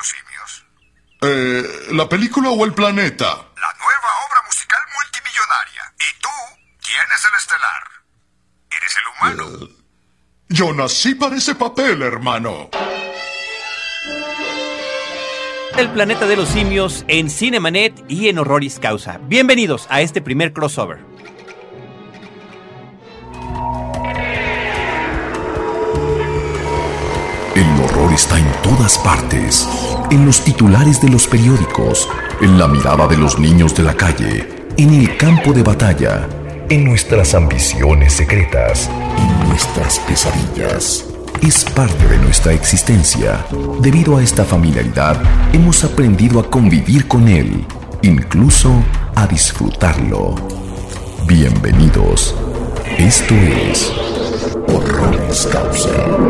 los Simios? ¿La película o el planeta? La nueva obra musical multimillonaria. ¿Y tú? ¿Quién es el estelar? ¿Eres el humano? Yo nací para ese papel, hermano. El planeta de los simios en Cinemanet y en Horroris Causa. Bienvenidos a este primer crossover. El horror está en todas partes, en los titulares de los periódicos, en la mirada de los niños de la calle, en el campo de batalla, en nuestras ambiciones secretas, en nuestras pesadillas. Es parte de nuestra existencia. Debido a esta familiaridad, hemos aprendido a convivir con él, incluso a disfrutarlo. Bienvenidos. Esto es Horroris Causa.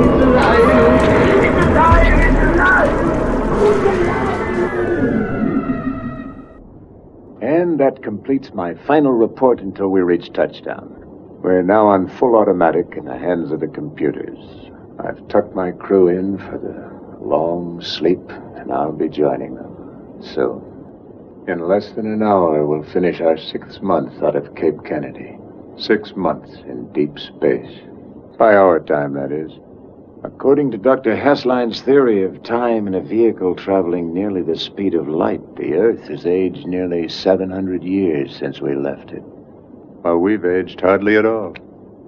And that completes my final report until we reach touchdown. We're now on full automatic in the hands of the computers. I've tucked my crew in for the long sleep, and I'll be joining them soon. In less than an hour, we'll finish our 6th month out of Cape Kennedy. 6 months in deep space. By our time, that is. According to Dr. Haslein's theory of time in a vehicle traveling nearly the speed of light, the Earth has aged nearly 700 years since we left it. While we've aged hardly at all.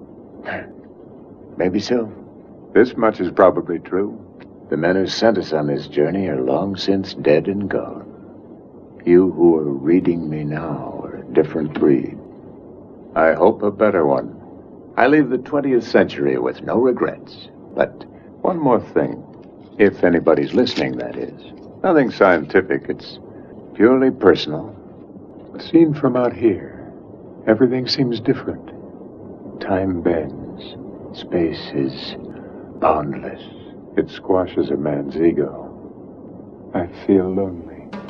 Maybe so. This much is probably true. The men who sent us on this journey are long since dead and gone. You who are reading me now are a different breed. I hope a better one. I leave the 20th century with no regrets. But one more thing, if anybody's listening, that is. Nothing scientific, it's purely personal. Seen from out here, everything seems different. Time bends. Space is boundless. It squashes a man's ego. I feel lonely.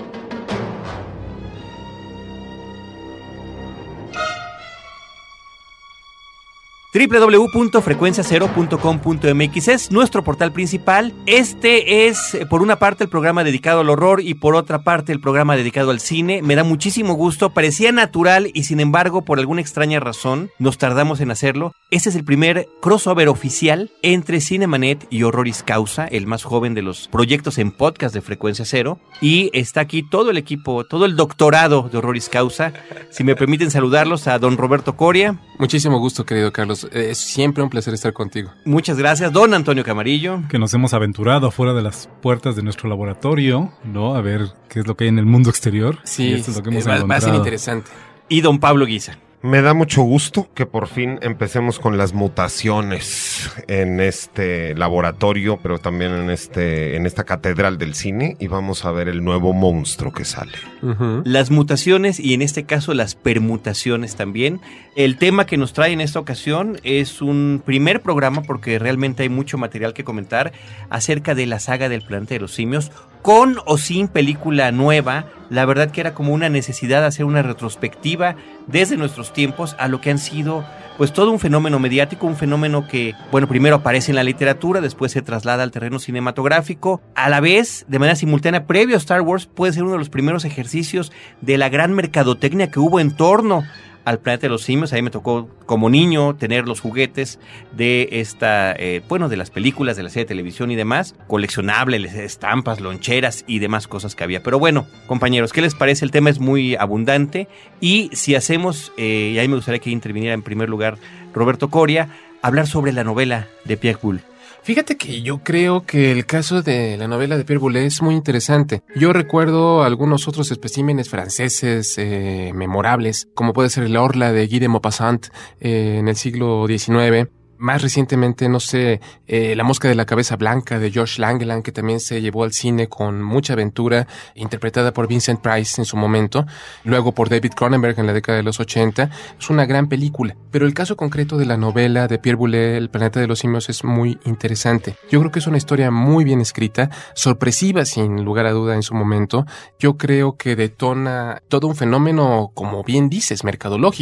www.frecuenciacero.com.mx es nuestro portal principal. Este es, por una parte, el programa dedicado al horror y por otra parte, el programa dedicado al cine. Me da muchísimo gusto, parecía natural y sin embargo, por alguna extraña razón, nos tardamos en hacerlo. Este es el primer crossover oficial entre Cinemanet y Horroris Causa, el más joven de los proyectos en podcast de Frecuencia Cero. Y está aquí todo el equipo, todo el doctorado de Horroris Causa. Si me permiten saludarlos a don Roberto Coria. Muchísimo gusto, querido Carlos. Es siempre un placer estar contigo. Muchas gracias, don Antonio Camarillo. Que nos hemos aventurado afuera de las puertas de nuestro laboratorio, ¿no? A ver qué es lo que hay en el mundo exterior. Sí, esto es lo que hemos va a ser interesante. Y don Pablo Guisa. Me da mucho gusto que por fin empecemos con las mutaciones en este laboratorio, pero también en esta catedral del cine, y vamos a ver el nuevo monstruo que sale. Uh-huh. Las mutaciones y en este caso las permutaciones también. El tema que nos trae en esta ocasión es un primer programa porque realmente hay mucho material que comentar acerca de la saga del planeta de los simios, con o sin película nueva. La verdad que era como una necesidad hacer una retrospectiva desde nuestros tiempos a lo que han sido pues todo un fenómeno mediático, un fenómeno que, bueno, primero aparece en la literatura, después se traslada al terreno cinematográfico, a la vez, de manera simultánea, previo a Star Wars, puede ser uno de los primeros ejercicios de la gran mercadotecnia que hubo en torno al planeta de los simios. A mí me tocó como niño tener los juguetes de de las películas, de la serie de televisión y demás, coleccionables, estampas, loncheras y demás cosas que había. Pero bueno, compañeros, ¿qué les parece? El tema es muy abundante y si hacemos, y ahí me gustaría que interviniera en primer lugar Roberto Coria, hablar sobre la novela de Pierre Boulle. Fíjate que yo creo que el caso de la novela de Pierre Boulle es muy interesante. Yo recuerdo algunos otros especímenes franceses memorables, como puede ser el Orla de Guy de Maupassant en el siglo XIX. Más recientemente, no sé, La mosca de la cabeza blanca de George Langeland, que también se llevó al cine con mucha aventura, interpretada por Vincent Price en su momento, luego por David Cronenberg en la década de los 80. Es una gran película, pero el caso concreto de la novela de Pierre Boulle, El planeta de los simios, es muy interesante. Yo creo que es una historia muy bien escrita, sorpresiva sin lugar a duda en su momento. Yo creo que detona todo un fenómeno, como bien dices, mercadológico,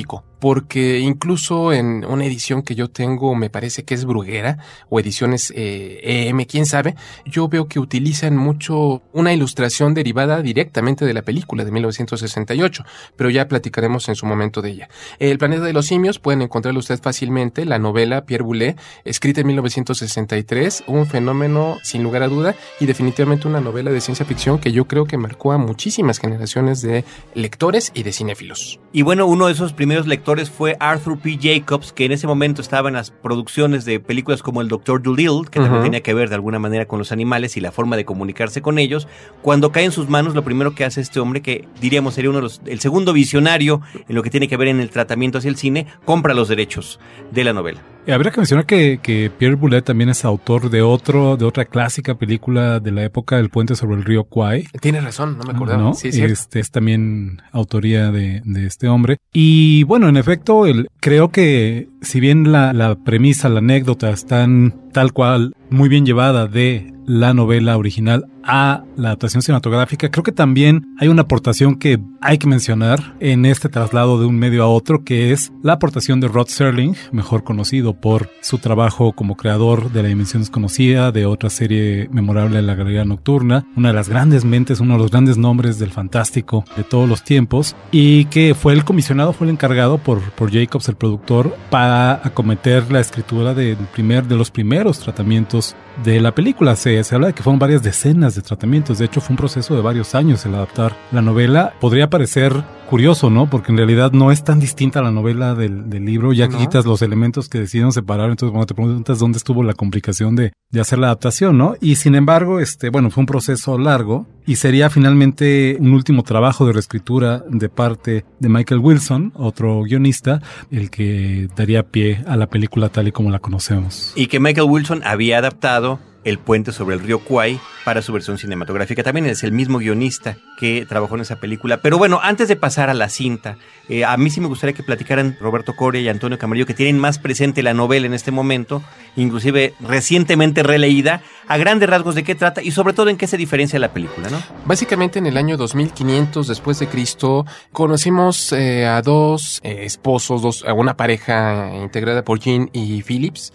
porque incluso en una edición que yo tengo, me parece que es Bruguera, o ediciones EM, quién sabe, yo veo que utilizan mucho una ilustración derivada directamente de la película de 1968, pero ya platicaremos en su momento de ella. El planeta de los simios, pueden encontrarlo usted fácilmente, la novela Pierre Boulet, escrita en 1963, un fenómeno sin lugar a duda, y definitivamente una novela de ciencia ficción que yo creo que marcó a muchísimas generaciones de lectores y de cinéfilos. Y bueno, uno de esos primeros lectores fue Arthur P. Jacobs, que en ese momento estaba en las producciones de películas como El Dr. Dolittle, que también tenía que ver de alguna manera con los animales y la forma de comunicarse con ellos. Cuando cae en sus manos, lo primero que hace este hombre, que diríamos sería el segundo visionario en lo que tiene que ver en el tratamiento hacia el cine, compra los derechos de la novela. Habría que mencionar que Pierre Boulet también es autor de otra clásica película de la época, El puente sobre el río Kwai. Tienes razón, no me acordaba. ¿No? Sí, es también autoría de este hombre. Y bueno, en efecto, creo que si bien la premisa, la anécdota están tal cual muy bien llevada de la novela original a la adaptación cinematográfica, creo que también hay una aportación que hay que mencionar en este traslado de un medio a otro, que es la aportación de Rod Serling, mejor conocido por su trabajo como creador de La Dimensión Desconocida, de otra serie memorable, La Galería Nocturna, una de las grandes mentes, uno de los grandes nombres del fantástico de todos los tiempos, y que fue el encargado por Jacobs, el productor, para acometer la escritura de los primeros tratamientos de la película. Se habla de que fueron varias decenas de tratamientos. De hecho, fue un proceso de varios años el adaptar la novela. Podría parecer curioso, ¿no? Porque en realidad no es tan distinta la novela del libro, ya que quitas los elementos que decidieron separar. Entonces, bueno, te preguntas dónde estuvo la complicación de hacer la adaptación, ¿no? Y sin embargo, fue un proceso largo y sería finalmente un último trabajo de reescritura de parte de Michael Wilson, otro guionista, el que daría pie a la película tal y como la conocemos. Y que Michael Wilson había adaptado El puente sobre el río Kwai para su versión cinematográfica. También es el mismo guionista que trabajó en esa película. Pero bueno, antes de pasar a la cinta, a mí sí me gustaría que platicaran Roberto Coria y Antonio Camarillo, que tienen más presente la novela en este momento, inclusive recientemente releída, a grandes rasgos de qué trata y sobre todo en qué se diferencia la película, ¿no? Básicamente en el año 2500 después de Cristo conocimos a dos esposos, a una pareja integrada por Jean y Phyllis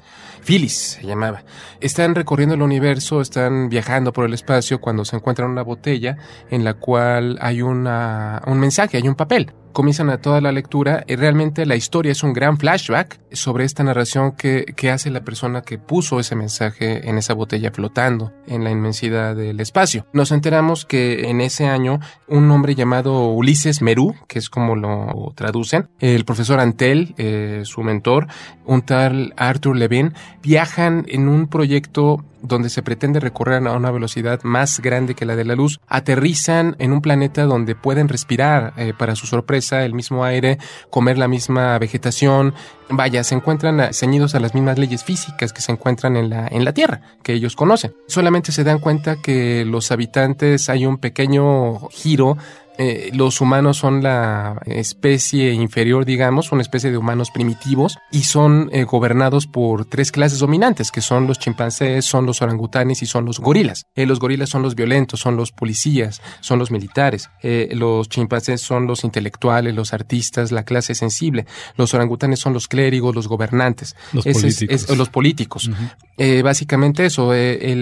se llamaba. Están recorriendo el universo, están viajando por el espacio cuando se encuentran una botella en la cual hay un mensaje, hay un papel. Comienzan a toda la lectura y realmente la historia es un gran flashback sobre esta narración que hace la persona que puso ese mensaje en esa botella flotando en la inmensidad del espacio. Nos enteramos que en ese año un hombre llamado Ulises Merú, que es como lo traducen, el profesor Antel, su mentor, un tal Arthur Levin, viajan en un proyecto donde se pretende recorrer a una velocidad más grande que la de la luz, aterrizan en un planeta donde pueden respirar, para su sorpresa, el mismo aire, comer la misma vegetación. Vaya, se encuentran ceñidos a las mismas leyes físicas que se encuentran en la Tierra, que ellos conocen. Solamente se dan cuenta que los habitantes hay un pequeño giro. Los humanos son la especie inferior, digamos, una especie de humanos primitivos, y son gobernados por tres clases dominantes, que son los chimpancés, son los orangutanes y son los gorilas. Los gorilas son los violentos, son los policías, son los militares. Los chimpancés son los intelectuales, los artistas, la clase sensible. Los orangutanes son los clérigos, los gobernantes. Los políticos. Uh-huh. Básicamente eso.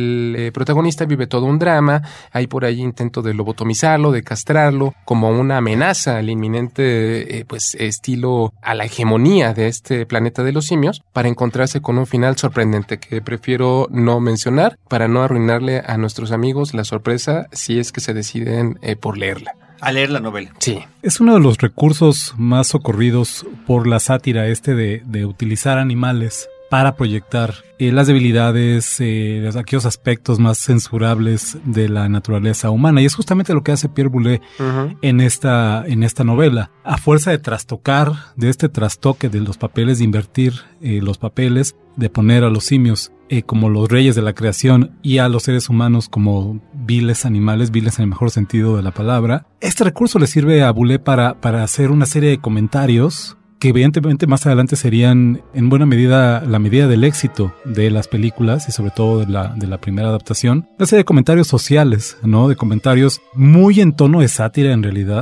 El protagonista vive todo un drama. Hay por ahí intento de lobotomizarlo, de castrarlo, como una amenaza al inminente estilo a la hegemonía de este planeta de los simios, para encontrarse con un final sorprendente que prefiero no mencionar para no arruinarle a nuestros amigos la sorpresa si es que se deciden por leerla. A leer la novela. Sí. Es uno de los recursos más socorridos por la sátira de utilizar animales para proyectar las debilidades, aquellos aspectos más censurables de la naturaleza humana. Y es justamente lo que hace Pierre Boulet en esta novela. A fuerza de trastocar, de este trastoque de los papeles, de invertir los papeles, de poner a los simios como los reyes de la creación y a los seres humanos como viles animales, viles en el mejor sentido de la palabra. Este recurso le sirve a Boulet para hacer una serie de comentarios que evidentemente más adelante serían en buena medida la medida del éxito de las películas y sobre todo de la primera adaptación. Una serie de comentarios sociales, ¿no? De comentarios muy en tono de sátira en realidad,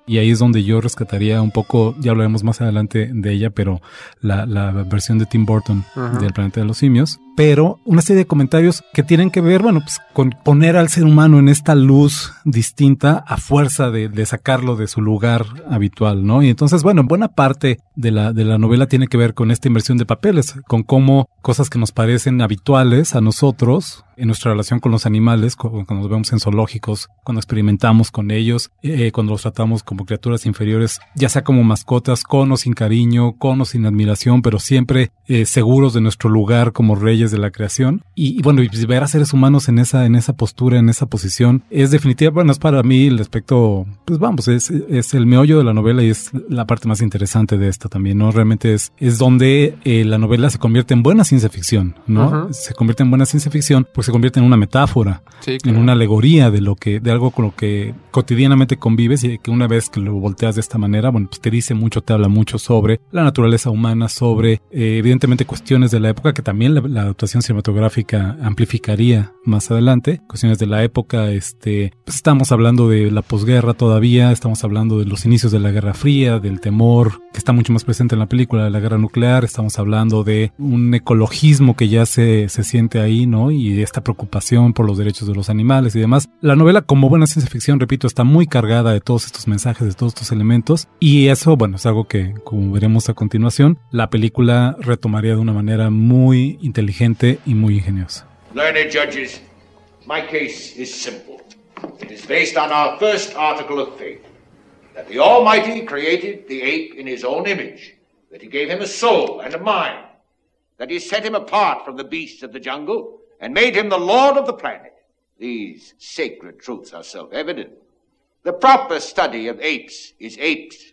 y ahí es donde yo rescataría un poco, ya hablaremos más adelante de ella, pero la versión de Tim Burton del Planeta de los Simios, pero una serie de comentarios que tienen que ver, bueno, pues con poner al ser humano en esta luz distinta a fuerza de sacarlo de su lugar habitual, ¿no? Y entonces, bueno, buena parte de la novela tiene que ver con esta inversión de papeles, con cómo cosas que nos parecen habituales a nosotros en nuestra relación con los animales, cuando nos vemos en zoológicos, cuando experimentamos con ellos, cuando los tratamos como criaturas inferiores, ya sea como mascotas, con o sin cariño, con o sin admiración, pero siempre seguros de nuestro lugar como reyes de la creación. Y bueno, y ver a seres humanos en esa postura, en esa posición, es definitiva, bueno, es para mí el aspecto, pues vamos, es el meollo de la novela y es la parte más interesante de esta también, ¿no? Realmente es donde la novela se convierte en buena ciencia ficción, ¿no? Se convierte en buena ciencia ficción porque se convierte en una metáfora, sí, claro, en una alegoría de algo con lo que cotidianamente convives, y que una vez que lo volteas de esta manera, bueno, pues te dice mucho, te habla mucho sobre la naturaleza humana, sobre evidentemente cuestiones de la época que también la adaptación cinematográfica amplificaría más adelante, cuestiones de la época, pues estamos hablando de la posguerra todavía, estamos hablando de los inicios de la Guerra Fría, del temor que está mucho más presente en la película de la guerra nuclear, estamos hablando de un ecologismo que ya se siente ahí, ¿no? Y esta preocupación por los derechos de los animales y demás. La novela, como buena ciencia ficción, repito, está muy cargada de todos estos mensajes, de todos estos elementos, y eso, bueno, es algo que, como veremos a continuación, la película retomaría de una manera muy inteligente y muy ingeniosa. Learned judges, my case is simple. It is based on our first article of faith, that the Almighty created the ape in his own image, that he gave him a soul and a mind, that he set him apart from the beasts of the jungle, and made him the lord of the planet. These sacred truths are self-evident. The proper study of apes is apes.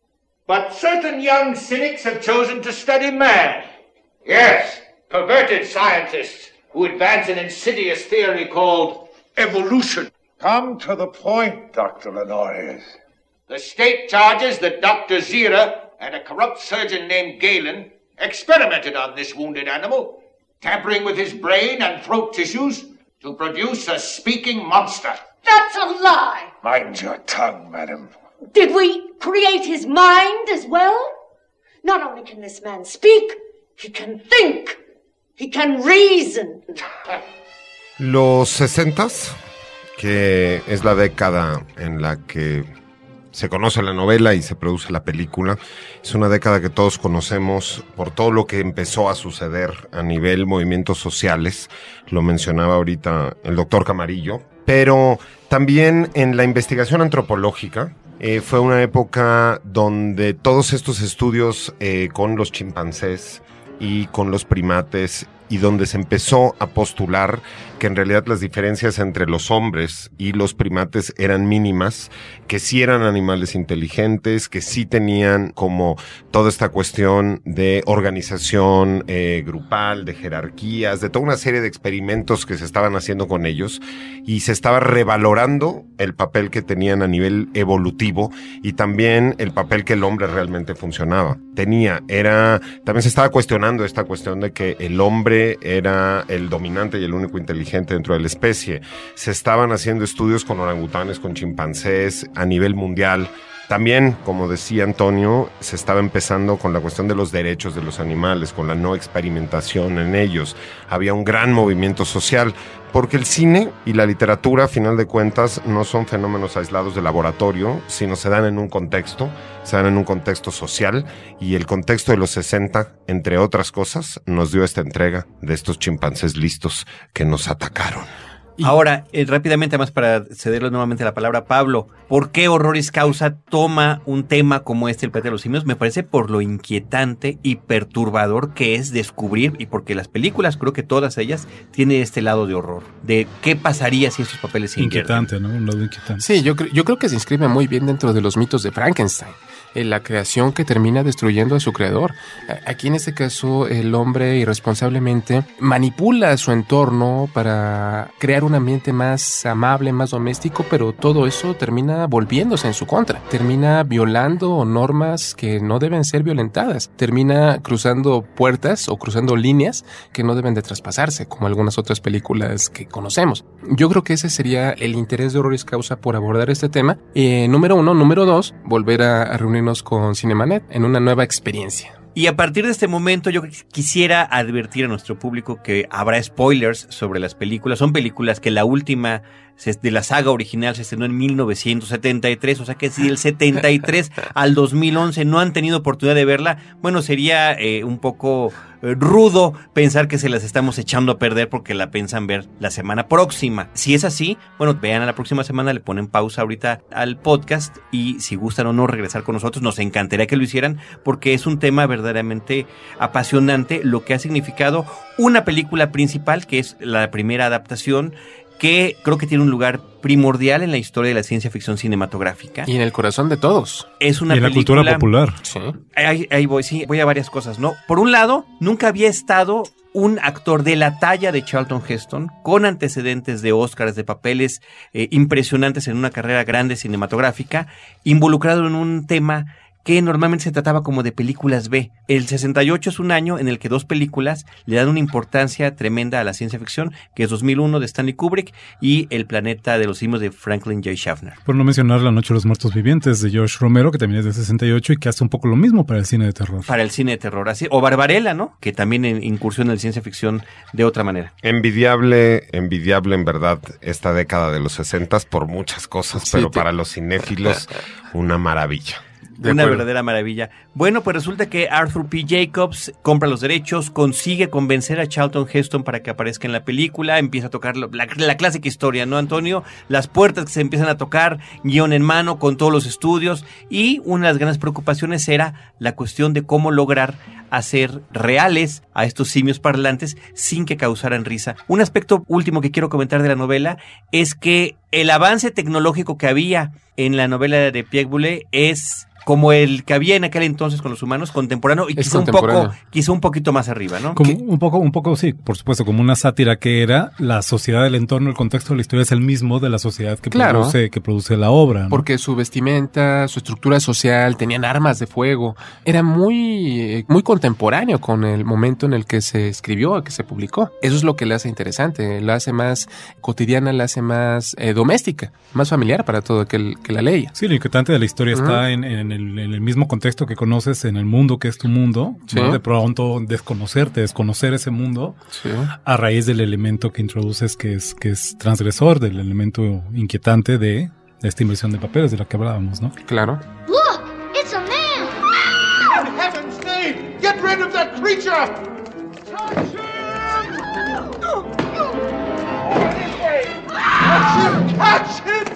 But certain young cynics have chosen to study man. Yes, perverted scientists who advance an insidious theory called evolution. Come to the point, Dr. Lenorius. The state charges that Dr. Zira and a corrupt surgeon named Galen experimented on this wounded animal, tampering with his brain and throat tissues to produce a speaking monster. That's a lie! Mind your tongue, madam. Did we create his mind as well? Not only can this man speak, he can think. He can reason. Los 60s, que es la década en la que se conoce la novela y se produce la película, es una década que todos conocemos por todo lo que empezó a suceder a nivel movimientos sociales. Lo mencionaba ahorita el doctor Camarillo, pero también en la investigación antropológica. Fue una época donde todos estos estudios con los chimpancés y con los primates, y donde se empezó a postular que en realidad las diferencias entre los hombres y los primates eran mínimas, que sí eran animales inteligentes, que sí tenían como toda esta cuestión de organización grupal, de jerarquías, de toda una serie de experimentos que se estaban haciendo con ellos, y se estaba revalorando el papel que tenían a nivel evolutivo y también el papel que el hombre realmente funcionaba. También se estaba cuestionando esta cuestión de que el hombre era el dominante y el único inteligente dentro de la especie. Se estaban haciendo estudios con orangutanes, con chimpancés a nivel mundial. También, como decía Antonio, se estaba empezando con la cuestión de los derechos de los animales, con la no experimentación en ellos. Había un gran movimiento social, porque el cine y la literatura, a final de cuentas, no son fenómenos aislados de laboratorio, sino se dan en un contexto social, y el contexto de los 60, entre otras cosas, nos dio esta entrega de estos chimpancés listos que nos atacaron. Ahora, rápidamente, además para cederle nuevamente la palabra a Pablo, ¿por qué Horroris Causa toma un tema como este, el planeta de los simios? Me parece por lo inquietante y perturbador que es descubrir, y porque las películas, creo que todas ellas, tienen este lado de horror, de qué pasaría si estos papeles se invierten. Inquietante, ¿no? Un lado inquietante. Sí, yo creo que se inscribe muy bien dentro de los mitos de Frankenstein. la creación que termina destruyendo a su creador. Aquí en este caso el hombre irresponsablemente manipula su entorno para crear un ambiente más amable, más doméstico, pero todo eso termina volviéndose en su contra. Termina violando normas que no deben ser violentadas. Termina cruzando puertas o cruzando líneas que no deben de traspasarse, como algunas otras películas que conocemos. Yo creo que ese sería el interés de Horroris Causa por abordar este tema. Número 1. Número 2, volver a reunirnos con Cinemanet en una nueva experiencia. Y a partir de este momento yo quisiera advertir a nuestro público que habrá spoilers sobre las películas. Son películas que la última de la saga original se estrenó en 1973, o sea que si del 73 al 2011 no han tenido oportunidad de verla, bueno, sería un poco rudo pensar que se las estamos echando a perder porque la piensan ver la semana próxima. Si es así, bueno, vean a la próxima semana, le ponen pausa ahorita al podcast y si gustan o no regresar con nosotros, nos encantaría que lo hicieran porque es un tema verdaderamente apasionante, lo que ha significado una película principal, que es la primera adaptación, que creo que tiene un lugar primordial en la historia de la ciencia ficción cinematográfica. Y en el corazón de todos. Es una y en película, la cultura popular. Sí. Ahí voy a varias cosas, ¿no? Por un lado, nunca había estado un actor de la talla de Charlton Heston, con antecedentes de Oscars, de papeles impresionantes en una carrera grande cinematográfica, involucrado en un tema que normalmente se trataba como de películas B. El 68 es un año en el que dos películas le dan una importancia tremenda a la ciencia ficción, que es 2001 de Stanley Kubrick y El planeta de los simios de Franklin J. Schaffner. Por no mencionar La noche de los muertos vivientes de George Romero, que también es de 68 y que hace un poco lo mismo para el cine de terror. Para el cine de terror, así. O Barbarella, ¿no? Que también incursiona en la ciencia ficción de otra manera. Envidiable en verdad esta década de los 60 por muchas cosas, pero para los cinéfilos una maravilla. Una verdadera maravilla. Bueno, pues resulta que Arthur P. Jacobs compra los derechos, consigue convencer a Charlton Heston para que aparezca en la película, empieza a tocar la clásica historia, ¿no, Antonio? Las puertas que se empiezan a tocar, guión en mano, con todos los estudios, y una de las grandes preocupaciones era la cuestión de cómo lograr hacer reales a estos simios parlantes sin que causaran risa. Un aspecto último que quiero comentar de la novela es que el avance tecnológico que había en la novela de Pierre Boulet es como el que había en aquel entonces con los humanos, contemporáneo, y quizá un poquito más arriba, ¿no? Como un poco, sí, por supuesto, como una sátira que era la sociedad del entorno, el contexto de la historia es el mismo de la sociedad que produce la obra, ¿no? Porque su vestimenta, su estructura social, tenían armas de fuego, era muy contemporáneo con el momento en el que se escribió, que se publicó. Eso es lo que le hace interesante, la hace más cotidiana, la hace más doméstica, más familiar para todo aquel que la leía. Sí, lo inquietante de la historia está en el mismo contexto que conoces, en el mundo que es tu mundo, sí, ¿no? De pronto desconocer ese mundo, sí, a raíz del elemento que introduces que es transgresor, del elemento inquietante de esta inversión de papeles de la que hablábamos, ¿no? Claro. Look, it's a man. In heaven's name, get rid of that creature. Catch him!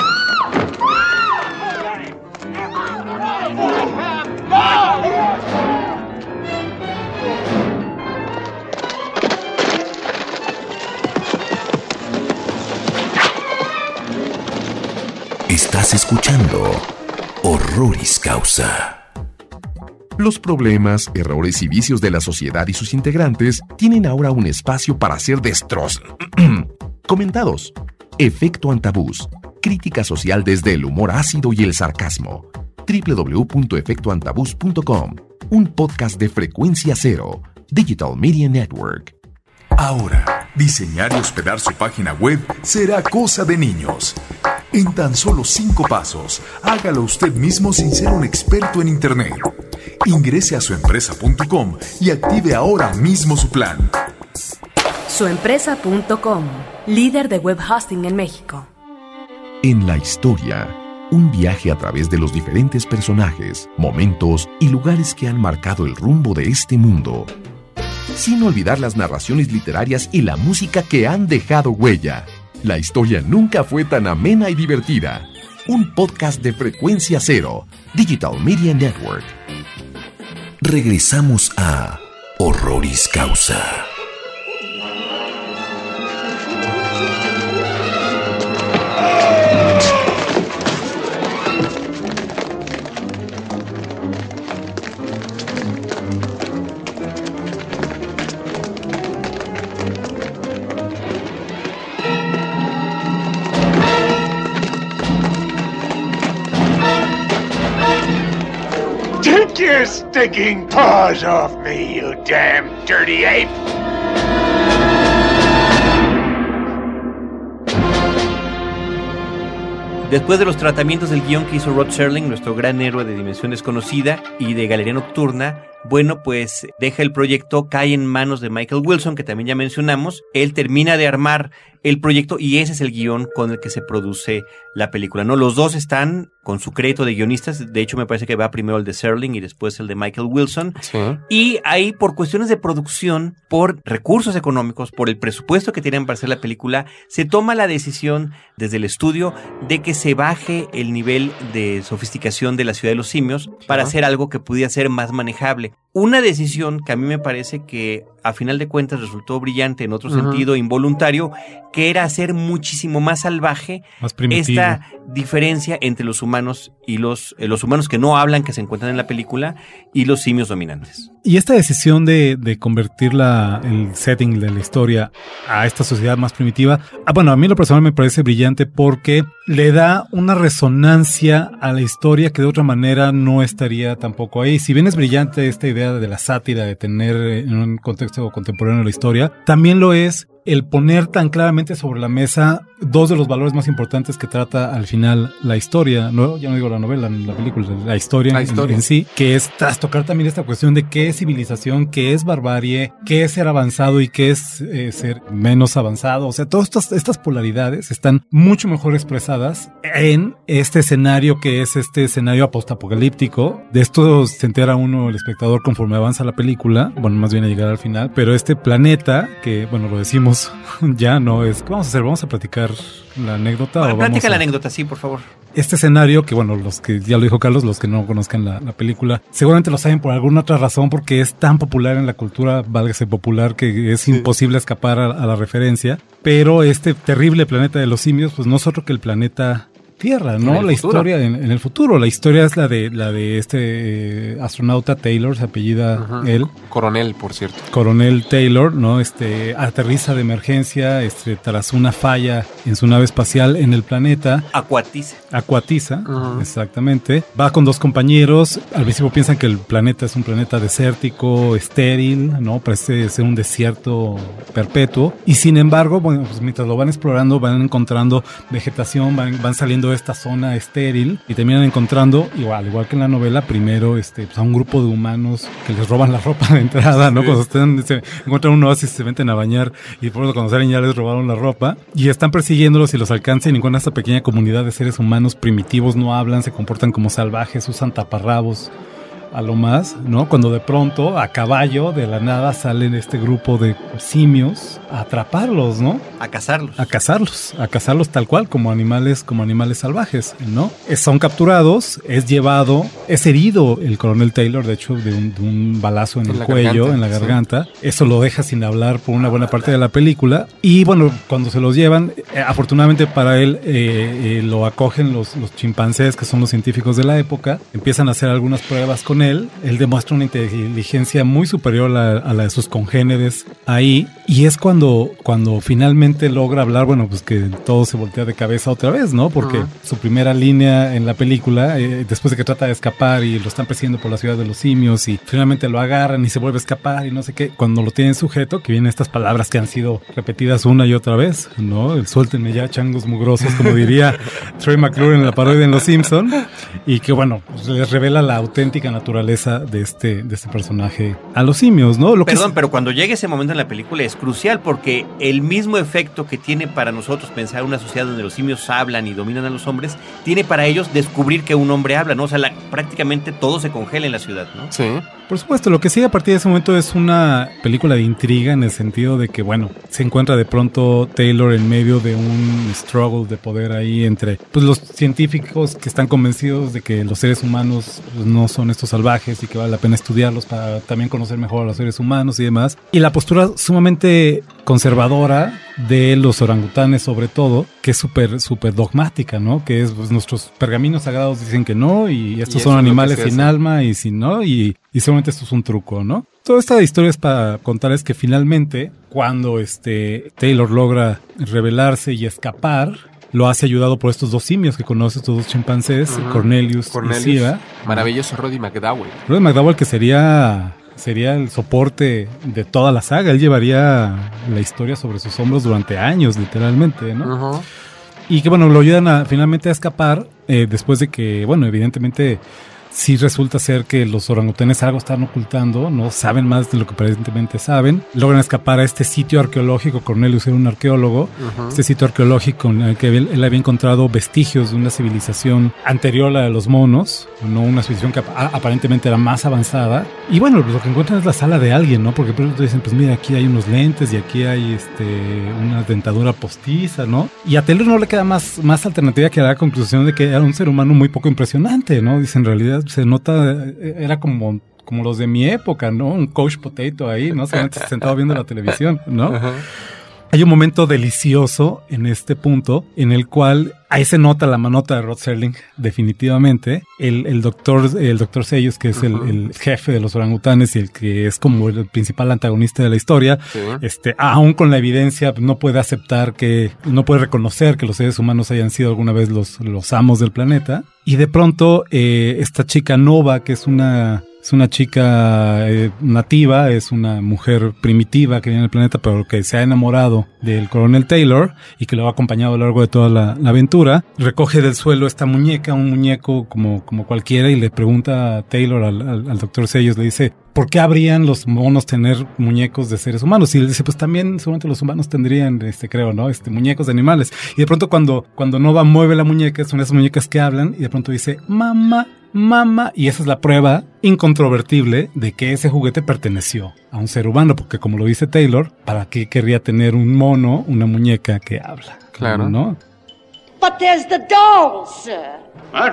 Estás escuchando Horroris Causa. Los problemas, errores y vicios de la sociedad y sus integrantes tienen ahora un espacio para ser comentados. Efecto Antabús. Crítica social desde el humor ácido y el sarcasmo. www.efectoantabús.com. Un podcast de Frecuencia Cero, Digital Media Network. Ahora, diseñar y hospedar su página web será cosa de niños. En tan solo 5 pasos, hágalo usted mismo sin ser un experto en Internet. Ingrese a suempresa.com y active ahora mismo su plan. Suempresa.com, líder de web hosting en México. En la historia, un viaje a través de los diferentes personajes, momentos y lugares que han marcado el rumbo de este mundo. Sin olvidar las narraciones literarias y la música que han dejado huella. La historia nunca fue tan amena y divertida. Un podcast de Frecuencia Cero, Digital Media Network. Regresamos a Horroris Causa. your stinking paws off me, you damn dirty ape! Después de los tratamientos del guión que hizo Rod Serling, nuestro gran héroe de Dimensión Desconocida y de Galería Nocturna, bueno, pues deja el proyecto, cae en manos de Michael Wilson, que también ya mencionamos. Él termina de armar el proyecto y ese es el guión con el que se produce la película, ¿no? Los dos están con su crédito de guionistas. De hecho, me parece que va primero el de Serling y después el de Michael Wilson. Sí. Y ahí, por cuestiones de producción, por recursos económicos, por el presupuesto que tienen para hacer la película, se toma la decisión desde el estudio de que se baje el nivel de sofisticación de la Ciudad de los Simios para hacer algo que pudiera ser más manejable. Una decisión que a mí me parece que a final de cuentas resultó brillante en otro sentido, involuntario, que era hacer muchísimo más salvaje más primitivo. Esta diferencia entre los humanos y los humanos que no hablan, que se encuentran en la película, y los simios dominantes. Y esta decisión de convertir el setting de la historia a esta sociedad más primitiva, bueno, a mí lo personal me parece brillante porque le da una resonancia a la historia que de otra manera no estaría tampoco ahí. Si bien es brillante esta idea de la sátira, de tener en un contexto contemporáneo la historia, también lo es el poner tan claramente sobre la mesa dos de los valores más importantes que trata al final la historia, no, ya no digo la novela, la película, la historia en sí, que es trastocar también esta cuestión de qué es civilización, qué es barbarie, qué es ser avanzado y qué es ser menos avanzado. O sea, todas estas polaridades están mucho mejor expresadas en este escenario que es este escenario postapocalíptico. De esto se entera uno, el espectador, conforme avanza la película, bueno, más bien a llegar al final, pero este planeta, que bueno, lo decimos ya, no es, ¿qué vamos a hacer? ¿Vamos a platicar la anécdota? Bueno, platica la a... anécdota, sí, por favor. Este escenario, que bueno, los que ya lo dijo Carlos, los que no conozcan la película, seguramente lo saben por alguna otra razón, porque es tan popular en la cultura, válgase popular, que es imposible escapar a la referencia. Pero este terrible planeta de los simios, pues no es otro que el planeta Tierra, ¿no? La historia en el futuro. La historia es la de este astronauta Taylor, se apellida él. Coronel, por cierto. Coronel Taylor, ¿no? Aterriza de emergencia, tras una falla en su nave espacial en el planeta. Acuatiza, exactamente. Va con dos compañeros. Al principio piensan que el planeta es un planeta desértico, estéril, ¿no? Parece ser un desierto perpetuo. Y sin embargo, bueno, pues mientras lo van explorando, van encontrando vegetación, van saliendo de esta zona estéril y terminan encontrando, igual que en la novela, primero pues a un grupo de humanos que les roban la ropa de entrada, ¿no? Cuando se encuentran un oasis, se meten a bañar y por eso cuando salen ya les robaron la ropa y están persiguiéndolos y los alcanzan y encuentran esta pequeña comunidad de seres humanos primitivos, no hablan, se comportan como salvajes, usan taparrabos a lo más, ¿no? Cuando de pronto, a caballo, de la nada, salen este grupo de simios a atraparlos, ¿no? A cazarlos tal cual, como animales salvajes, ¿no? Son capturados, es herido el coronel Taylor, de hecho, de un balazo en el cuello, en la garganta. Sí. Eso lo deja sin hablar por una buena parte de la película. Y bueno, cuando se los llevan, afortunadamente para él, lo acogen los chimpancés, que son los científicos de la época, empiezan a hacer algunas pruebas con él demuestra una inteligencia muy superior a la de sus congéneres ahí, y es cuando finalmente logra hablar, bueno, pues que todo se voltea de cabeza otra vez, ¿no? Porque su primera línea en la película, después de que trata de escapar y lo están persiguiendo por la ciudad de los simios y finalmente lo agarran y se vuelve a escapar y no sé qué, cuando lo tienen sujeto, que vienen estas palabras que han sido repetidas una y otra vez, ¿no? El suéltenme ya, changos mugrosos, como diría Troy McClure en la parodia en Los Simpson, y que bueno, pues les revela la auténtica naturaleza de este personaje a los simios, ¿no? Pero cuando llega ese momento en la película es crucial, porque el mismo efecto que tiene para nosotros pensar una sociedad donde los simios hablan y dominan a los hombres, tiene para ellos descubrir que un hombre habla, ¿no? O sea, prácticamente todo se congela en la ciudad, ¿no? Sí. Por supuesto, lo que sigue a partir de ese momento es una película de intriga, en el sentido de que, bueno, se encuentra de pronto Taylor en medio de un struggle de poder ahí entre pues los científicos que están convencidos de que los seres humanos pues, no son estos salvajes y que vale la pena estudiarlos para también conocer mejor a los seres humanos y demás. Y la postura sumamente conservadora de los orangutanes, sobre todo, que es súper dogmática, ¿no? Que es, pues, nuestros pergaminos sagrados dicen que no, y estos son animales sin alma y sin, ¿no? Y seguramente esto es un truco, ¿no? Toda esta historia es para contarles que finalmente, cuando Taylor logra rebelarse y escapar, lo hace ayudado por estos dos simios que conoce, estos dos chimpancés, Cornelius y Siva. Maravilloso Roddy McDowell. Roddy McDowell, que sería el soporte de toda la saga. Él llevaría la historia sobre sus hombros durante años, literalmente, ¿no? Y que, bueno, lo ayudan finalmente a escapar después de que, bueno, evidentemente sí resulta ser que los orangutanes algo están ocultando, no saben más de lo que aparentemente saben. Logran escapar a este sitio arqueológico. Cornelius era un arqueólogo. Este sitio arqueológico en el que él había encontrado vestigios de una civilización anterior a la de los monos, no una civilización que aparentemente era más avanzada. Y bueno, lo que encuentran es la sala de alguien, ¿no? Porque por eso dicen, pues mira, aquí hay unos lentes y aquí hay una dentadura postiza, ¿no? Y a Taylor no le queda más alternativa que a la conclusión de que era un ser humano muy poco impresionante, ¿no? Dice, en realidad se nota, era como los de mi época, ¿no? Un couch potato ahí, ¿no? Sentado viendo la televisión, ¿no? Hay un momento delicioso en este punto en el cual ahí se nota la manota de Rod Serling, definitivamente. El doctor Seyus, que es el jefe de los orangutanes y el que es como el principal antagonista de la historia, aún con la evidencia, no puede reconocer que los seres humanos hayan sido alguna vez los amos del planeta. Y de pronto, esta chica Nova, que es una chica nativa, es una mujer primitiva que viene al planeta, pero que se ha enamorado del coronel Taylor y que lo ha acompañado a lo largo de toda la aventura. Recoge del suelo esta muñeca, un muñeco como cualquiera, y le pregunta a Taylor, al doctor Seyus, le dice, ¿por qué habrían los monos tener muñecos de seres humanos? Y él dice, pues también seguramente los humanos tendrían, creo, ¿no? Muñecos de animales. Y de pronto cuando Nova mueve la muñeca, son esas muñecas que hablan, y de pronto dice, mamá, y esa es la prueba incontrovertible de que ese juguete perteneció a un ser humano, porque como lo dice Taylor, ¿para qué querría tener un mono, una muñeca que habla? Claro. ¿No? But there's the doll, sir. What?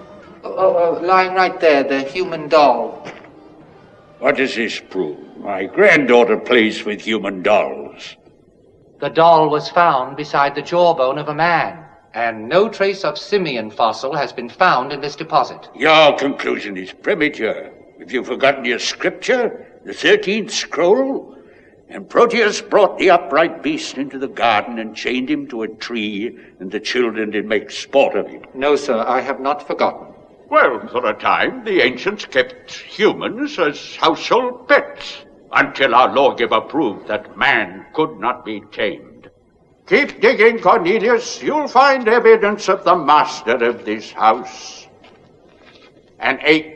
Lying right there, the human doll. What does this prove? My granddaughter plays with human dolls. The doll was found beside the jawbone of a man, and no trace of simian fossil has been found in this deposit. Your conclusion is premature. Have you forgotten your scripture, the 13th scroll? And Proteus brought the upright beast into the garden and chained him to a tree, and the children did make sport of him. No, sir, I have not forgotten. Well, for a time, the ancients kept humans as household pets, until our lawgiver proved that man could not be tamed. Keep digging, Cornelius. You'll find evidence of the master of this house. An ape.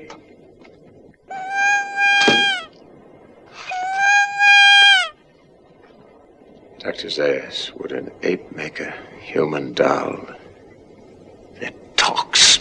Dr. Zayas, would an ape make a human doll that talks?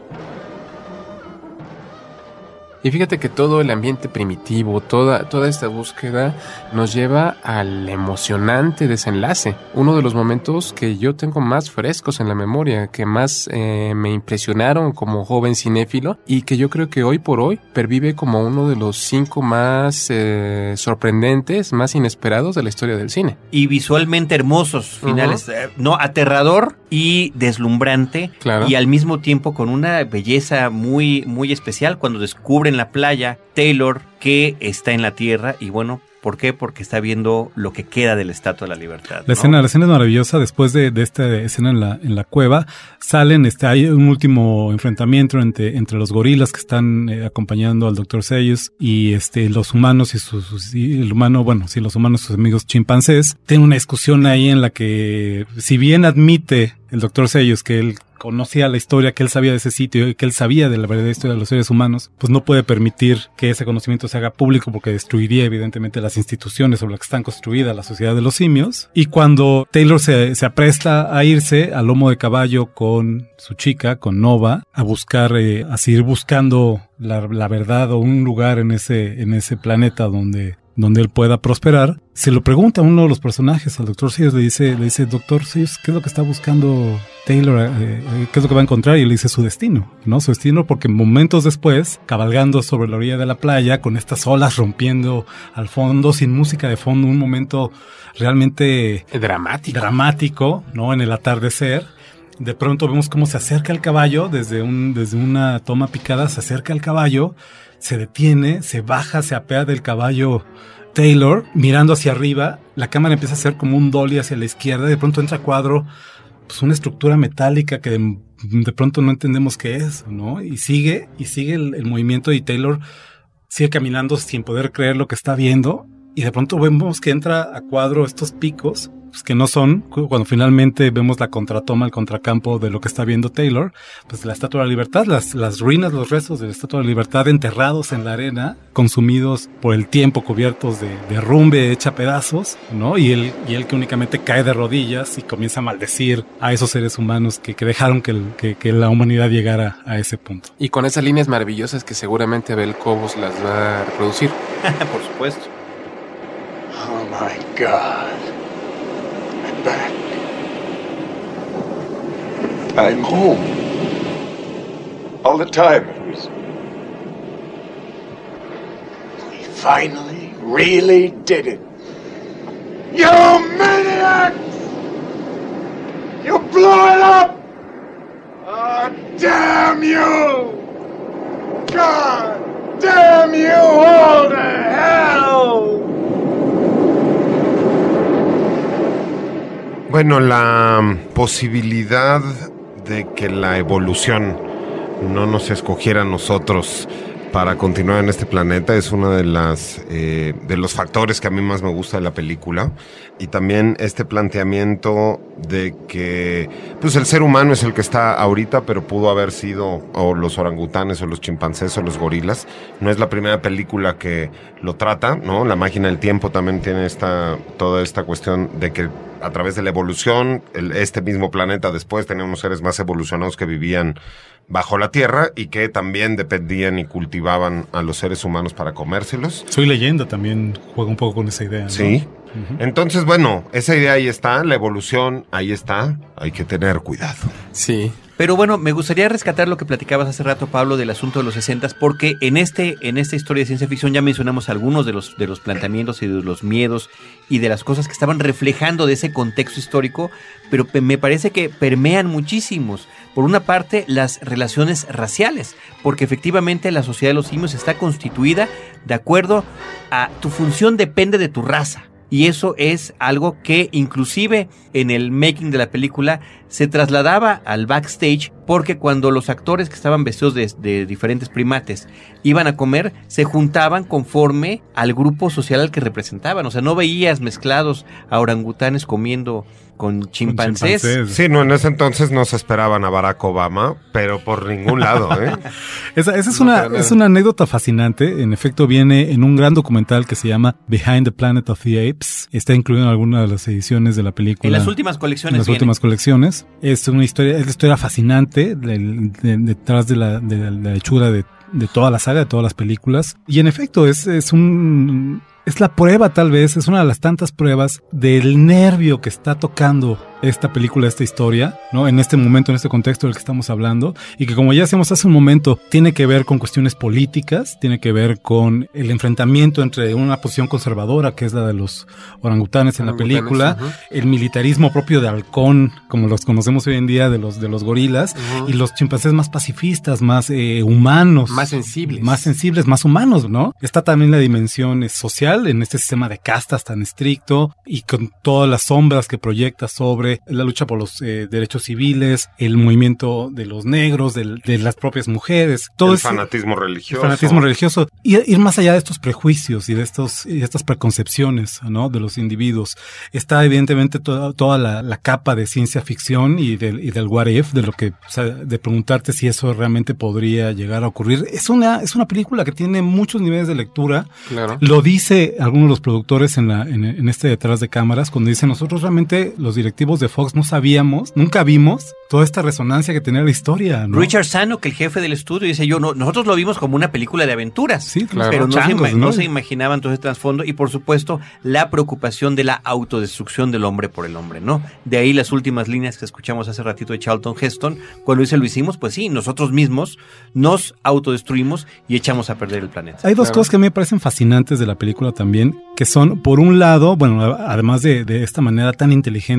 Y fíjate que todo el ambiente primitivo, toda esta búsqueda nos lleva al emocionante desenlace. Uno de los momentos que yo tengo más frescos en la memoria, que más me impresionaron como joven cinéfilo y que yo creo que hoy por hoy pervive como uno de los 5 más sorprendentes, más inesperados de la historia del cine. Y visualmente hermosos finales, no, aterrador y deslumbrante, claro. Y al mismo tiempo con una belleza muy, muy especial cuando descubren la playa, Taylor, que está en la tierra, y bueno, ¿por qué? Porque está viendo lo que queda de la Estatua de la Libertad, ¿no? La escena es maravillosa. Después de esta escena en la cueva, salen, hay un último enfrentamiento entre los gorilas que están acompañando al Dr. Seyus y los humanos los humanos y sus amigos chimpancés. Tienen una discusión ahí en la que, si bien admite el Dr. Seyus que él conocía la historia, que él sabía de ese sitio y que él sabía de la verdadera historia de los seres humanos, pues no puede permitir que ese conocimiento se haga público porque destruiría evidentemente las instituciones sobre las que están construidas la sociedad de los simios. Y cuando Taylor se apresta a irse al lomo de caballo con su chica, con Nova, a buscar, a seguir buscando la verdad o un lugar en ese planeta donde él pueda prosperar, se lo pregunta a uno de los personajes, al Dr. Seyus, le dice, Dr. Seyus, ¿qué es lo que está buscando Taylor? ¿Qué es lo que va a encontrar? Y le dice su destino, ¿no? Su destino, porque momentos después, cabalgando sobre la orilla de la playa, con estas olas rompiendo al fondo, sin música de fondo, un momento realmente dramático, ¿no? En el atardecer, de pronto vemos cómo se acerca el caballo, desde una toma picada, se acerca al caballo, se detiene, se baja, se apea del caballo Taylor, mirando hacia arriba, la cámara empieza a hacer como un dolly hacia la izquierda, y de pronto entra a cuadro pues una estructura metálica que de pronto no entendemos qué es, ¿no? Y sigue el movimiento y Taylor sigue caminando sin poder creer lo que está viendo y de pronto vemos que entra a cuadro estos picos, pues que no son, cuando finalmente vemos la contratoma, el contracampo de lo que está viendo Taylor, pues la Estatua de la Libertad, las ruinas, los restos de la Estatua de la Libertad enterrados en la arena, consumidos por el tiempo, cubiertos de derrumbe, hecha pedazos, ¿no? Y él que únicamente cae de rodillas y comienza a maldecir a esos seres humanos que dejaron que la humanidad llegara a ese punto. Y con esas líneas maravillosas que seguramente Abel Cobos las va a reproducir. Por supuesto. Oh my God. I'm back. I'm home. All the time it was. We finally really did it. You maniacs! You blew it up! Oh, damn you! God damn you all to hell! Bueno, la posibilidad de que la evolución no nos escogiera a nosotros para continuar en este planeta es uno de los factores que a mí más me gusta de la película, y también este planteamiento de que pues el ser humano es el que está ahorita, pero pudo haber sido o los orangutanes o los chimpancés o los gorilas. No es la primera película que lo trata, ¿no? La máquina del tiempo también tiene toda esta cuestión de que a través de la evolución, este mismo planeta después tenía unos seres más evolucionados que vivían bajo la tierra y que también dependían y cultivaban a los seres humanos para comérselos. Soy Leyenda también juega un poco con esa idea, ¿no? Sí. Uh-huh. Entonces, bueno, esa idea ahí está, la evolución ahí está, hay que tener cuidado. Sí. Pero bueno, me gustaría rescatar lo que platicabas hace rato, Pablo, del asunto de los 60s, porque en esta historia de ciencia ficción ya mencionamos algunos de los planteamientos y de los miedos y de las cosas que estaban reflejando de ese contexto histórico, pero me parece que permean muchísimos. Por una parte, las relaciones raciales, porque efectivamente la sociedad de los simios está constituida de acuerdo a tu función depende de tu raza. Y eso es algo que inclusive en el making de la película se trasladaba al backstage, porque cuando los actores que estaban vestidos de diferentes primates iban a comer, se juntaban conforme al grupo social al que representaban. O sea, no veías mezclados a orangutanes comiendo con chimpancés. Sí, no, en ese entonces no se esperaban a Barack Obama, pero por ningún lado, ¿eh? Esa es una anécdota fascinante. En efecto, viene en un gran documental que se llama Behind the Planet of the Apes. Está incluido en alguna de las ediciones de la película. En las últimas colecciones. En las últimas colecciones. Es una historia fascinante detrás de la hechura de toda la saga, de todas las películas. Y en efecto, es la prueba, tal vez, es una de las tantas pruebas del nervio que está tocando esta película, esta historia, ¿no? En este momento, en este contexto del que estamos hablando, y que, como ya decíamos hace un momento, tiene que ver con cuestiones políticas, tiene que ver con el enfrentamiento entre una posición conservadora, que es la de los orangutanes en la película, el militarismo propio de halcón, como los conocemos hoy en día, de los gorilas, y los chimpancés más pacifistas, más humanos. Más sensibles, más humanos, ¿no? Está también la dimensión social en este sistema de castas tan estricto, y con todas las sombras que proyecta sobre la lucha por los derechos civiles, el movimiento de los negros, de las propias mujeres, todo el fanatismo religioso. El fanatismo religioso, y ir más allá de estos prejuicios y de estas preconcepciones, ¿no? De los individuos. Está evidentemente toda la capa de ciencia ficción y del what if, de lo que, o sea, de preguntarte si eso realmente podría llegar a ocurrir. Es una película que tiene muchos niveles de lectura. Claro. Lo dice algunos de los productores en este detrás de cámaras, cuando dicen: nosotros realmente, los directivos de Fox, no sabíamos, nunca vimos toda esta resonancia que tenía la historia, ¿no? Richard Zanuck, el jefe del estudio, dice: nosotros lo vimos como una película de aventuras, sí, claro, pero changos, no se imaginaban todo ese trasfondo, y por supuesto la preocupación de la autodestrucción del hombre por el hombre, ¿no? De ahí las últimas líneas que escuchamos hace ratito de Charlton Heston, cuando dice: lo hicimos, pues sí, nosotros mismos nos autodestruimos y echamos a perder el planeta. Hay dos cosas que a mí me parecen fascinantes de la película también, que son, por un lado, bueno, además de esta manera tan inteligente de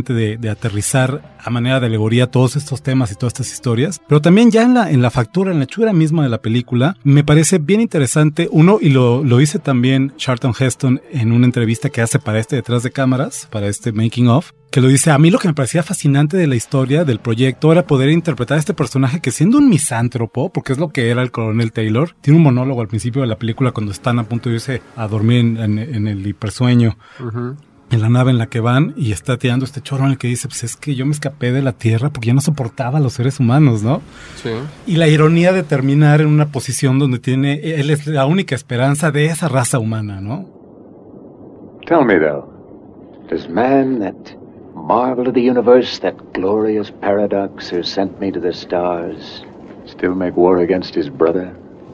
de aterrizar a manera de alegoría todos estos temas y todas estas historias, pero también ya en la factura, en la hechura misma de la película, me parece bien interesante, y lo dice también Charlton Heston en una entrevista que hace para Detrás de Cámaras, para este Making of, que lo dice: a mí lo que me parecía fascinante de la historia, del proyecto, era poder interpretar a este personaje que, siendo un misántropo, porque es lo que era el coronel Taylor, tiene un monólogo al principio de la película cuando están a punto de irse a dormir en el hipersueño, en la nave en la que van, y está tirando este chorro en el que dice: pues es que yo me escapé de la Tierra porque ya no soportaba a los seres humanos, ¿no? Sí. Y la ironía de terminar en una posición donde él es la única esperanza de esa raza humana, ¿no? Tell me, though, does man, that marvel of the universe, that glorious paradox who sent me to the stars, still make war against his brother?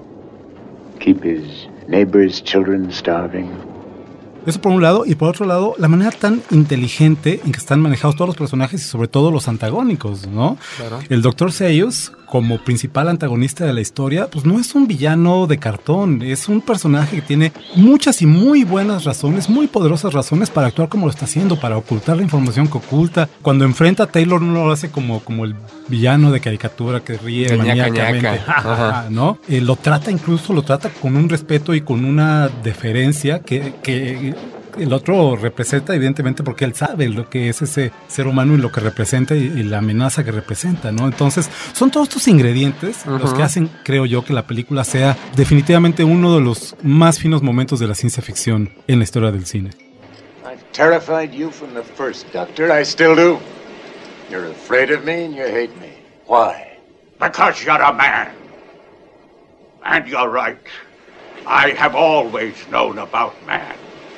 Keep his neighbor's children starving? Eso por un lado, y por otro lado, la manera tan inteligente en que están manejados todos los personajes y sobre todo los antagónicos, ¿no? Claro. El Dr. Seuss, como principal antagonista de la historia, pues no es un villano de cartón, es un personaje que tiene muchas y muy buenas razones, muy poderosas razones para actuar como lo está haciendo, para ocultar la información que oculta. Cuando enfrenta a Taylor no lo hace como el villano de caricatura que ríe maníacamente, ¿no? Lo trata con un respeto y con una deferencia que el otro representa, evidentemente, porque él sabe lo que es ese ser humano y lo que representa y la amenaza que representa, ¿no? Entonces, son todos estos ingredientes los que hacen, creo yo, que la película sea definitivamente uno de los más finos momentos de la ciencia ficción en la historia del cine. I've terrified you from the first, Doctor. I still do. You're afraid of me and you hate me. Why? Because you're a man. And you're right. I have always known about man.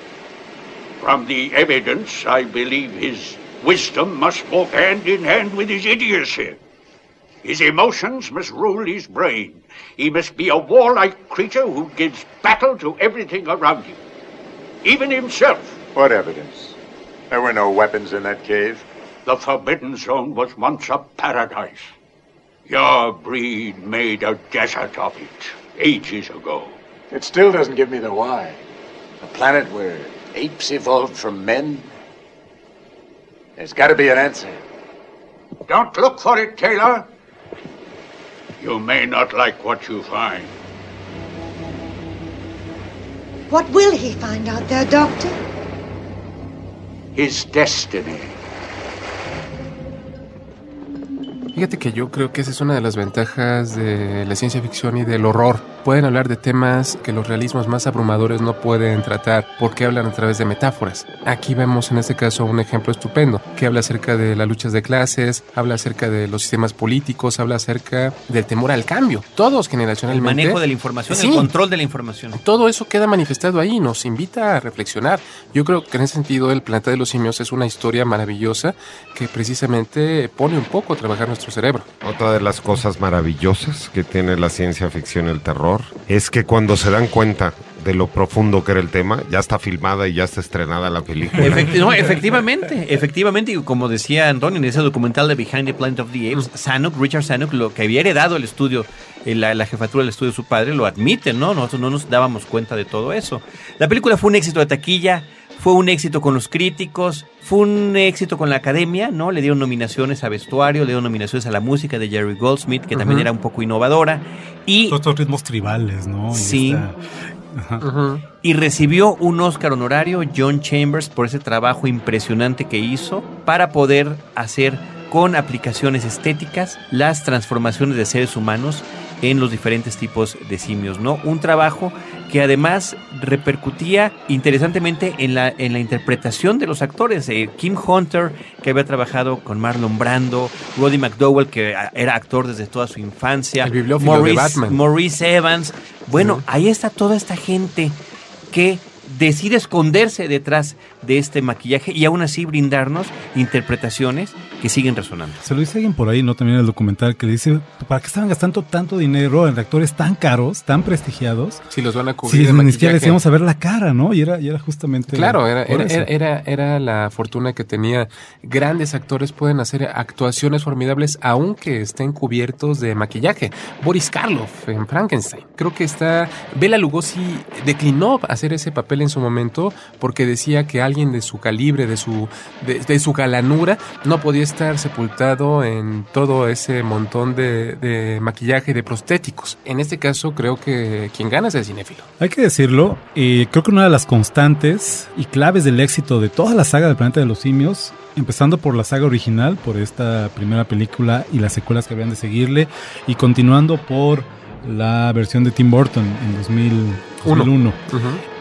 From the evidence, I believe his wisdom must walk hand in hand with his idiocy. His emotions must rule his brain. He must be a warlike creature who gives battle to everything around him, even himself. What evidence? There were no weapons in that cave. The Forbidden Zone was once a paradise. Your breed made a desert of it ages ago. It still doesn't give me the why. A planet where apes evolved from men? There's got to be an answer. Don't look for it, Taylor. You may not like what you find. What will he find out there, Doctor? His destiny. Fíjate que yo creo que esa es una de las ventajas de la ciencia ficción y del horror. Pueden hablar de temas que los realismos más abrumadores no pueden tratar porque hablan a través de metáforas. Aquí vemos en este caso un ejemplo estupendo que habla acerca de las luchas de clases, habla acerca de los sistemas políticos, habla acerca del temor al cambio. Todos generacionalmente. El manejo de la información, sí, el control de la información. Todo eso queda manifestado ahí, nos invita a reflexionar. Yo creo que en ese sentido El planeta de los simios es una historia maravillosa que precisamente pone un poco a trabajar nuestro cerebro. Otra de las cosas maravillosas que tiene la ciencia ficción y el terror es que cuando se dan cuenta de lo profundo que era el tema, ya está filmada y ya está estrenada la película. Efectivamente, y como decía Antonio en ese documental de Behind the Planet of the Apes, Richard Zanuck, lo que había heredado el estudio, la jefatura del estudio de su padre, lo admite, ¿no? Nosotros no nos dábamos cuenta de todo eso. La película fue un éxito de taquilla, fue un éxito con los críticos, fue un éxito con la academia, ¿no? Le dieron nominaciones a vestuario, le dieron nominaciones a la música de Jerry Goldsmith, que también era un poco innovadora. Y todos estos ritmos tribales, ¿no? Sí. Y recibió un Oscar honorario John Chambers por ese trabajo impresionante que hizo para poder hacer con aplicaciones estéticas las transformaciones de seres humanos en los diferentes tipos de simios, ¿no? Un trabajo que además repercutía interesantemente en la interpretación de los actores. Kim Hunter, que había trabajado con Marlon Brando, Roddy McDowell, que era actor desde toda su infancia, el bibliófilo de Batman, Maurice Evans. Bueno, ahí está toda esta gente que decide esconderse detrás de este maquillaje y aún así brindarnos interpretaciones que siguen resonando. Se lo dice alguien por ahí, ¿no? También en el documental, que dice, ¿para qué estaban gastando tanto dinero en actores tan caros, tan prestigiados? Si los van a cubrir si ni siquiera les íbamos a ver la cara, ¿no? Y era justamente... Claro, era la fortuna que tenía. Grandes actores pueden hacer actuaciones formidables aunque estén cubiertos de maquillaje. Boris Karloff en Frankenstein. Creo que Bela Lugosi declinó hacer ese papel en su momento porque decía que alguien de su calibre, de su galanura, no podía estar sepultado en todo ese montón de maquillaje y de prostéticos. En este caso creo que quien gana es el cinéfilo. Hay que decirlo, creo que una de las constantes y claves del éxito de toda la saga del Planeta de los Simios, empezando por la saga original, por esta primera película y las secuelas que habrían de seguirle, y continuando por la versión de Tim Burton en 2001. Uh-huh.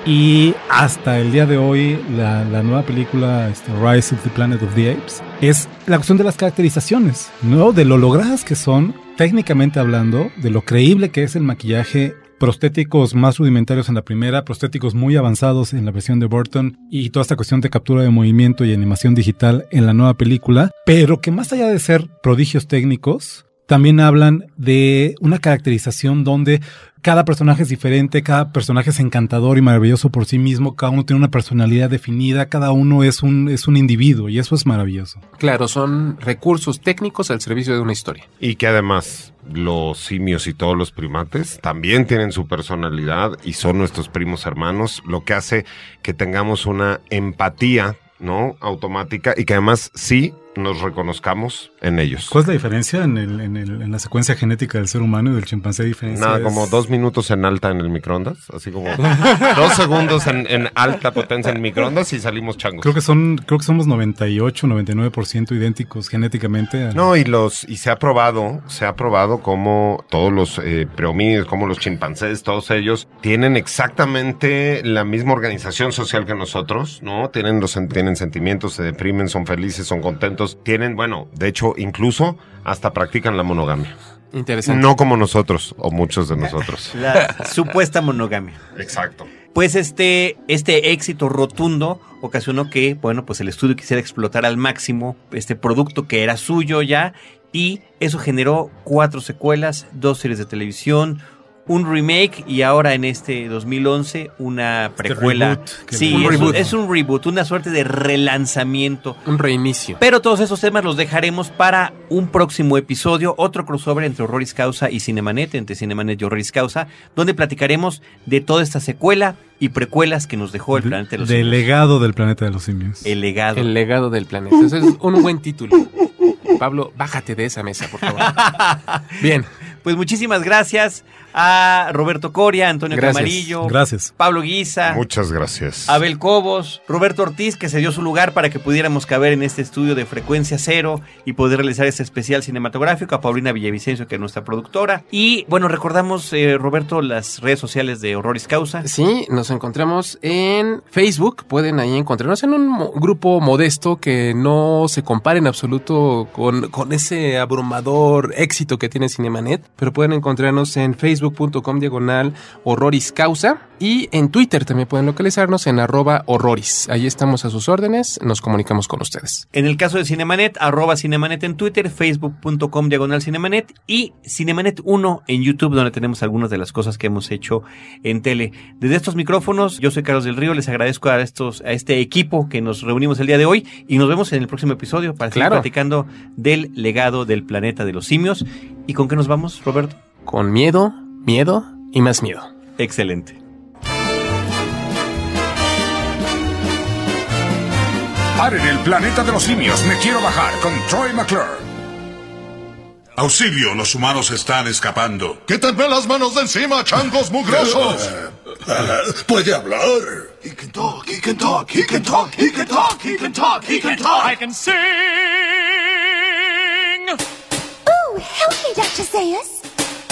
Y hasta el día de hoy, la nueva película Rise of the Planet of the Apes, es la cuestión de las caracterizaciones, ¿no? De lo logradas que son, técnicamente hablando, de lo creíble que es el maquillaje, prostéticos más rudimentarios en la primera, prostéticos muy avanzados en la versión de Burton y toda esta cuestión de captura de movimiento y animación digital en la nueva película, pero que más allá de ser prodigios técnicos, también hablan de una caracterización donde cada personaje es diferente, cada personaje es encantador y maravilloso por sí mismo, cada uno tiene una personalidad definida, cada uno es un individuo y eso es maravilloso. Claro, son recursos técnicos al servicio de una historia. Y que además los simios y todos los primates también tienen su personalidad y son nuestros primos hermanos, lo que hace que tengamos una empatía, ¿no?, automática y que además sí nos reconozcamos en ellos. ¿Cuál es la diferencia en la secuencia genética del ser humano y del chimpancé? Nada, como 2 minutos en alta en el microondas, así como 2 segundos en alta potencia en microondas y salimos changos. Creo que somos 98, 99% idénticos genéticamente. No, y se ha probado como todos los prehomínidos, como los chimpancés, todos ellos tienen exactamente la misma organización social que nosotros, ¿no? Tienen sentimientos, se deprimen, son felices, son contentos. Tienen, bueno, de hecho, incluso hasta practican la monogamia. Interesante. No como nosotros, o muchos de nosotros. La supuesta monogamia. Exacto. Pues este éxito rotundo ocasionó que, bueno, pues el estudio quisiera explotar al máximo este producto que era suyo ya, y eso generó 4 secuelas, 2 series de televisión, un remake y ahora en 2011 una precuela. Sí, es un reboot, una suerte de relanzamiento. Un reinicio. Pero todos esos temas los dejaremos para un próximo episodio, otro crossover entre Horroris Causa y Cinemanet, entre Cinemanet y Horroris Causa, donde platicaremos de toda esta secuela y precuelas que nos dejó el Planeta de los Simios. Del legado del Planeta de los Simios. El legado. El legado del planeta. Ese es un buen título. Pablo, bájate de esa mesa, por favor. Bien. Pues muchísimas gracias a Roberto Coria, Antonio Camarillo, gracias. Pablo Guiza, muchas gracias, Abel Cobos, Roberto Ortiz, que se dio su lugar para que pudiéramos caber en este estudio de Frecuencia Cero y poder realizar este especial cinematográfico, a Paulina Villavicencio, que es nuestra productora. Y bueno, recordamos, Roberto, las redes sociales de Horroris Causa. Sí, nos encontramos en Facebook, pueden ahí encontrarnos en un grupo modesto que no se compara en absoluto con ese abrumador éxito que tiene Cinemanet, pero pueden encontrarnos en facebook.com/Horroris Causa y en Twitter también pueden localizarnos en @Horroris. Ahí estamos a sus órdenes, nos comunicamos con ustedes. En el caso de Cinemanet, @Cinemanet en Twitter, facebook.com/Cinemanet y Cinemanet 1 en YouTube, donde tenemos algunas de las cosas que hemos hecho en tele. Desde estos micrófonos, yo soy Carlos del Río, les agradezco a este equipo que nos reunimos el día de hoy y nos vemos en el próximo episodio para seguir platicando del legado del Planeta de los Simios. ¿Y con qué nos vamos, Roberto? Con miedo, miedo y más miedo. Excelente. Paren el Planeta de los Simios, me quiero bajar con Troy McClure. Auxilio, los humanos están escapando. ¡Quítenme las manos de encima, changos mugrosos! Puede hablar. He can talk, he can talk, he can talk, he can talk, he can talk, he can talk. I can sing! Ooh, help me, Dr. Zaius.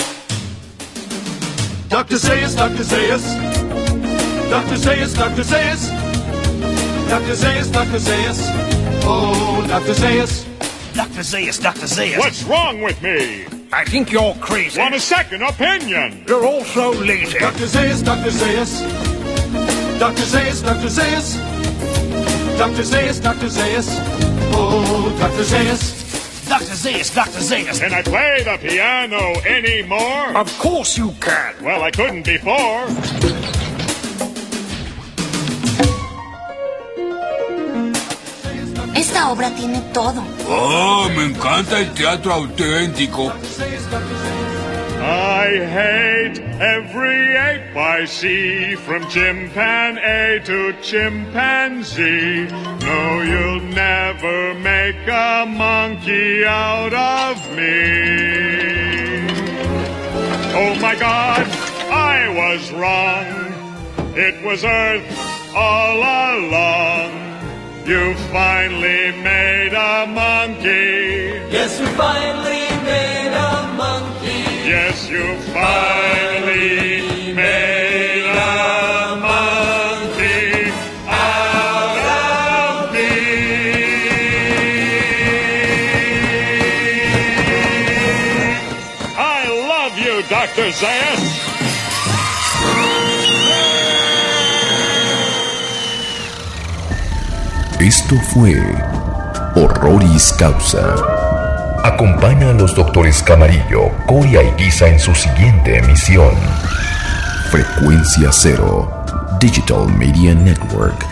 Dr. Zaius, Dr. Zaius. Dr. Zaius, Dr. Zaius. Dr. Zaius, Dr. Zaius. Oh, Dr. Zaius. Dr. Zaius, Dr. Zaius. What's wrong with me? I think you're crazy. Want a second opinion? You're all so lazy. Dr. Zaius, Dr. Zaius. Dr. Zaius, Dr. Zaius. Dr. Zaius, Dr. Zaius. Oh, Dr. Zaius. Dr. Zaius, Dr. Zaius. Can I play the piano anymore? Of course you can. Well, I couldn't before. Esta obra tiene todo. Oh, me encanta el teatro auténtico. I hate every ape I see, from chimpanzee to chimpanzee. No, you'll never make a monkey out of me. Oh my God, I was wrong. It was Earth all along. You finally made a monkey. Yes, we finally made a monkey. Yes, you finally made a monkey out of me. I love you, Dr. Zayas. Esto fue Horroris Causa. Acompaña a los doctores Camarillo, Coria y Guisa en su siguiente emisión. Frecuencia Cero, Digital Media Network.